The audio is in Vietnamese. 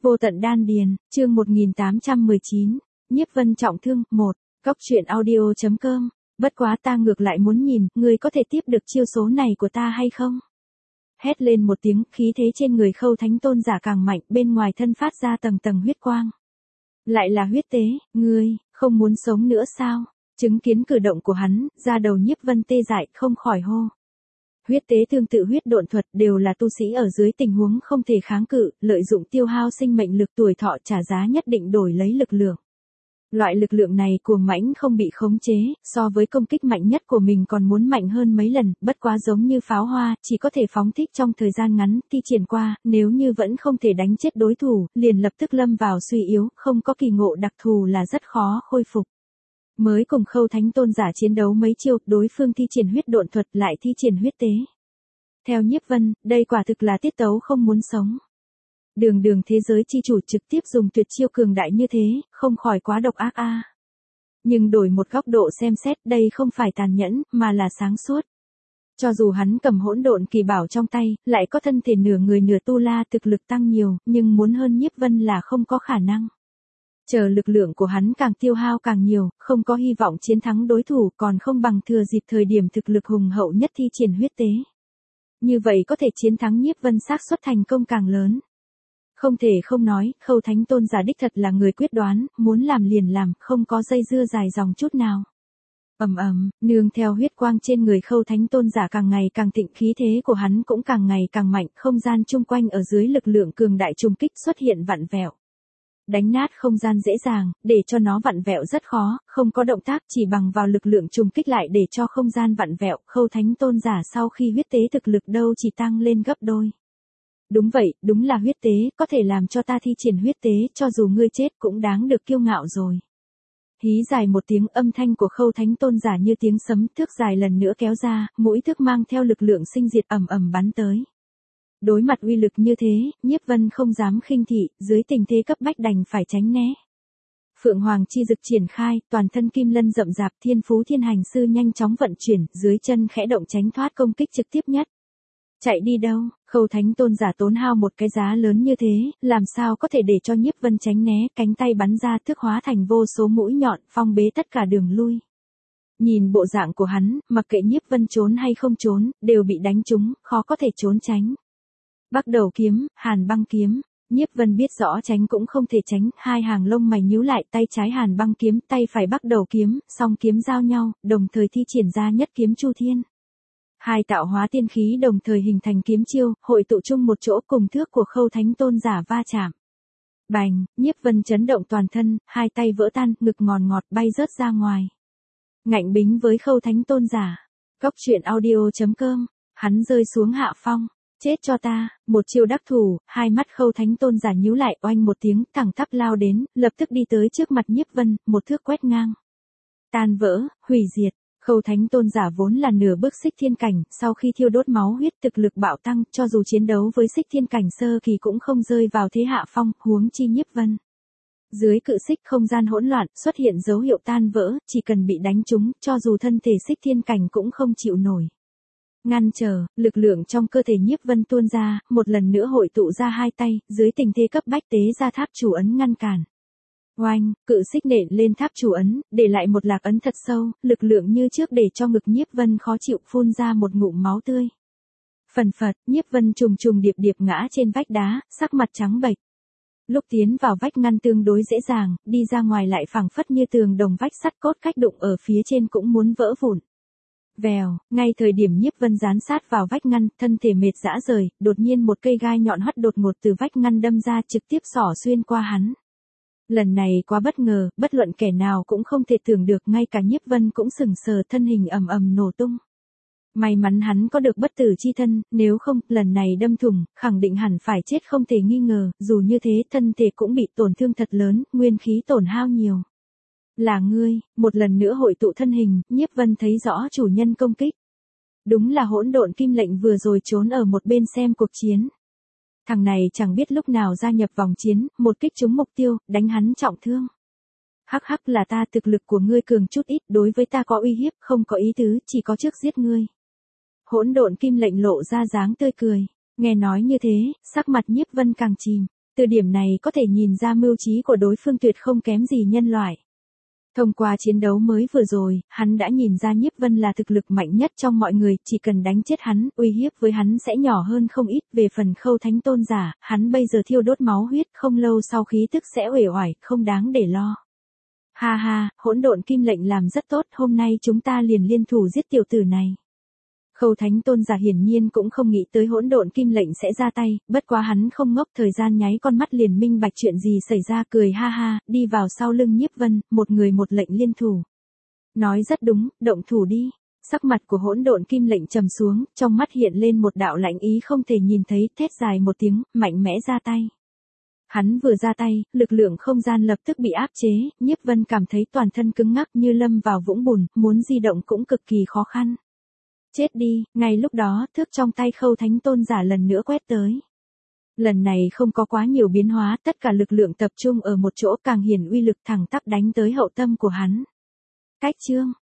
Vô tận đan điền, chương 1819, Nhiếp Vân trọng thương, 1, Cóc truyện audio.com, bất quá ta ngược lại muốn nhìn, ngươi có thể tiếp được chiêu số này của ta hay không? Hét lên một tiếng, khí thế trên người Khâu Thánh Tôn giả càng mạnh, bên ngoài thân phát ra tầng tầng huyết quang. Lại là huyết tế, ngươi, không muốn sống nữa sao? Chứng kiến cử động của hắn, da đầu Nhiếp Vân tê dại, không khỏi hô. Huyết tế tương tự huyết độn thuật đều là tu sĩ ở dưới tình huống không thể kháng cự, lợi dụng tiêu hao sinh mệnh lực tuổi thọ trả giá nhất định đổi lấy lực lượng. Loại lực lượng này cuồng mãnh không bị khống chế, so với công kích mạnh nhất của mình còn muốn mạnh hơn mấy lần, bất quá giống như pháo hoa, chỉ có thể phóng thích trong thời gian ngắn, thi triển qua, nếu như vẫn không thể đánh chết đối thủ, liền lập tức lâm vào suy yếu, không có kỳ ngộ đặc thù là rất khó khôi phục. Mới cùng Khâu Thánh Tôn giả chiến đấu mấy chiêu, đối phương thi triển huyết độn thuật lại thi triển huyết tế. Theo Nhiếp Vân, đây quả thực là tiết tấu không muốn sống. Đường thế giới chi chủ trực tiếp dùng tuyệt chiêu cường đại như thế, không khỏi quá độc ác a. Nhưng đổi một góc độ xem xét, đây không phải tàn nhẫn, mà là sáng suốt. Cho dù hắn cầm hỗn độn kỳ bảo trong tay, lại có thân thể nửa người nửa tu la thực lực tăng nhiều, nhưng muốn hơn Nhiếp Vân là không có khả năng. Chờ lực lượng của hắn càng tiêu hao càng nhiều, không có hy vọng chiến thắng đối thủ, còn không bằng thừa dịp thời điểm thực lực hùng hậu nhất thi triển huyết tế. Như vậy có thể chiến thắng Nhiếp Vân xác suất thành công càng lớn. Không thể không nói, Khâu Thánh Tôn giả đích thật là người quyết đoán, muốn làm liền làm, không có dây dưa dài dòng chút nào. Nương theo huyết quang trên người Khâu Thánh Tôn giả càng ngày càng thịnh, khí thế của hắn cũng càng ngày càng mạnh, không gian chung quanh ở dưới lực lượng cường đại trùng kích xuất hiện vặn vẹo. Đánh nát không gian dễ dàng, để cho nó vặn vẹo rất khó, không có động tác, chỉ bằng vào lực lượng trùng kích lại để cho không gian vặn vẹo. Khâu Thánh Tôn giả sau khi huyết tế thực lực đâu chỉ tăng lên gấp đôi. Đúng vậy, đúng là huyết tế, có thể làm cho ta thi triển huyết tế, cho dù ngươi chết cũng đáng được kiêu ngạo rồi. Hí dài một tiếng, âm thanh của Khâu Thánh Tôn giả như tiếng sấm, thước dài lần nữa kéo ra, mũi thước mang theo lực lượng sinh diệt ầm bắn tới. Đối mặt uy lực như thế, Nhiếp Vân không dám khinh thị, dưới tình thế cấp bách đành phải tránh né. Phượng Hoàng chi dực triển khai, toàn thân kim lân rậm rạp, Thiên Phú Thiên Hành Sư nhanh chóng vận chuyển, dưới chân khẽ động tránh thoát công kích trực tiếp nhất. Chạy đi đâu? Khâu Thánh Tôn giả tốn hao một cái giá lớn như thế, làm sao có thể để cho Nhiếp Vân tránh né, cánh tay bắn ra thước hóa thành vô số mũi nhọn, phong bế tất cả đường lui. Nhìn bộ dạng của hắn, mặc kệ Nhiếp Vân trốn hay không trốn, đều bị đánh trúng, khó có thể trốn tránh. Bắc Đầu kiếm, Hàn Băng kiếm, Nhiếp Vân biết rõ tránh cũng không thể tránh, hai hàng lông mày nhíu lại, tay trái Hàn Băng kiếm, tay phải Bắc Đầu kiếm, song kiếm giao nhau, đồng thời thi triển ra nhất kiếm Chu Thiên. Hai tạo hóa tiên khí đồng thời hình thành kiếm chiêu, hội tụ chung một chỗ cùng thước của Khâu Thánh Tôn giả va chạm. Bành, Nhiếp Vân chấn động toàn thân, hai tay vỡ tan, ngực ngọt bay rớt ra ngoài. Ngạnh bính với Khâu Thánh Tôn giả. Cóc truyện audio.com, hắn rơi xuống hạ phong. Chết cho ta, một chiêu đắc thủ, hai mắt Khâu Thánh Tôn giả nhíu lại, oanh một tiếng, thẳng tắp lao đến, lập tức đi tới trước mặt Nhiếp Vân, một thước quét ngang. Tan vỡ, hủy diệt. Khâu Thánh Tôn giả vốn là nửa bước xích thiên cảnh, sau khi thiêu đốt máu huyết thực lực bạo tăng, cho dù chiến đấu với xích thiên cảnh sơ kỳ cũng không rơi vào thế hạ phong, huống chi Nhiếp Vân. Dưới cự xích không gian hỗn loạn, xuất hiện dấu hiệu tan vỡ, chỉ cần bị đánh trúng, cho dù thân thể xích thiên cảnh cũng không chịu nổi. Ngăn trở, lực lượng trong cơ thể Nhiếp Vân tuôn ra, một lần nữa hội tụ ra hai tay, dưới tình thế cấp bách tế ra tháp chủ ấn ngăn cản. Oanh, cự xích nện lên tháp chủ ấn, để lại một lạc ấn thật sâu, lực lượng như trước để cho ngực Nhiếp Vân khó chịu, phun ra một ngụm máu tươi. Phần phật, Nhiếp Vân trùng điệp ngã trên vách đá, sắc mặt trắng bệch. Lúc tiến vào vách ngăn tương đối dễ dàng, đi ra ngoài lại phẳng phất như tường đồng vách sắt cốt cách đụng ở phía trên cũng muốn vỡ vụn. Vèo, ngay thời điểm Nhiếp Vân dán sát vào vách ngăn, thân thể mệt rã rời, đột nhiên một cây gai nhọn hất đột ngột từ vách ngăn đâm ra, trực tiếp xỏ xuyên qua hắn. Lần này quá bất ngờ, bất luận kẻ nào cũng không thể tưởng được, ngay cả Nhiếp Vân cũng sững sờ, thân hình ầm nổ tung. May mắn hắn có được bất tử chi thân, nếu không, lần này đâm thủng, khẳng định hẳn phải chết không thể nghi ngờ, dù như thế thân thể cũng bị tổn thương thật lớn, nguyên khí tổn hao nhiều. Là ngươi, một lần nữa hội tụ thân hình, Nhiếp Vân thấy rõ chủ nhân công kích. Đúng là hỗn độn kim lệnh vừa rồi trốn ở một bên xem cuộc chiến. Thằng này chẳng biết lúc nào gia nhập vòng chiến, một kích trúng mục tiêu, đánh hắn trọng thương. Hắc hắc, là ta, thực lực của ngươi cường chút ít, đối với ta có uy hiếp, không có ý tứ, chỉ có trước giết ngươi. Hỗn độn kim lệnh lộ ra dáng tươi cười, nghe nói như thế, sắc mặt Nhiếp Vân càng chìm. Từ điểm này có thể nhìn ra mưu trí của đối phương tuyệt không kém gì nhân loại. Thông qua chiến đấu mới vừa rồi, hắn đã nhìn ra Nhiếp Vân là thực lực mạnh nhất trong mọi người, chỉ cần đánh chết hắn, uy hiếp với hắn sẽ nhỏ hơn không ít. Về phần Khâu Thánh Tôn giả, hắn bây giờ thiêu đốt máu huyết, không lâu sau khí tức sẽ uể oải, không đáng để lo. Ha ha, Hỗn Độn Kim Lệnh làm rất tốt, hôm nay chúng ta liền liên thủ giết tiểu tử này. Khâu Thánh Tôn giả hiển nhiên cũng không nghĩ tới Hỗn Độn Kim Lệnh sẽ ra tay, bất quá hắn không ngốc, thời gian nháy con mắt liền minh bạch chuyện gì xảy ra, cười ha ha, đi vào sau lưng Nhiếp Vân, một người một lệnh liên thủ. Nói rất đúng, động thủ đi. Sắc mặt của Hỗn Độn Kim Lệnh trầm xuống, trong mắt hiện lên một đạo lạnh ý không thể nhìn thấy, thét dài một tiếng, mạnh mẽ ra tay. Hắn vừa ra tay, lực lượng không gian lập tức bị áp chế, Nhiếp Vân cảm thấy toàn thân cứng ngắc như lâm vào vũng bùn, muốn di động cũng cực kỳ khó khăn. Chết đi, ngay lúc đó, thước trong tay Khâu Thánh Tôn giả lần nữa quét tới. Lần này không có quá nhiều biến hóa, tất cả lực lượng tập trung ở một chỗ, càng hiển uy lực thẳng tắp đánh tới hậu tâm của hắn. Cách chương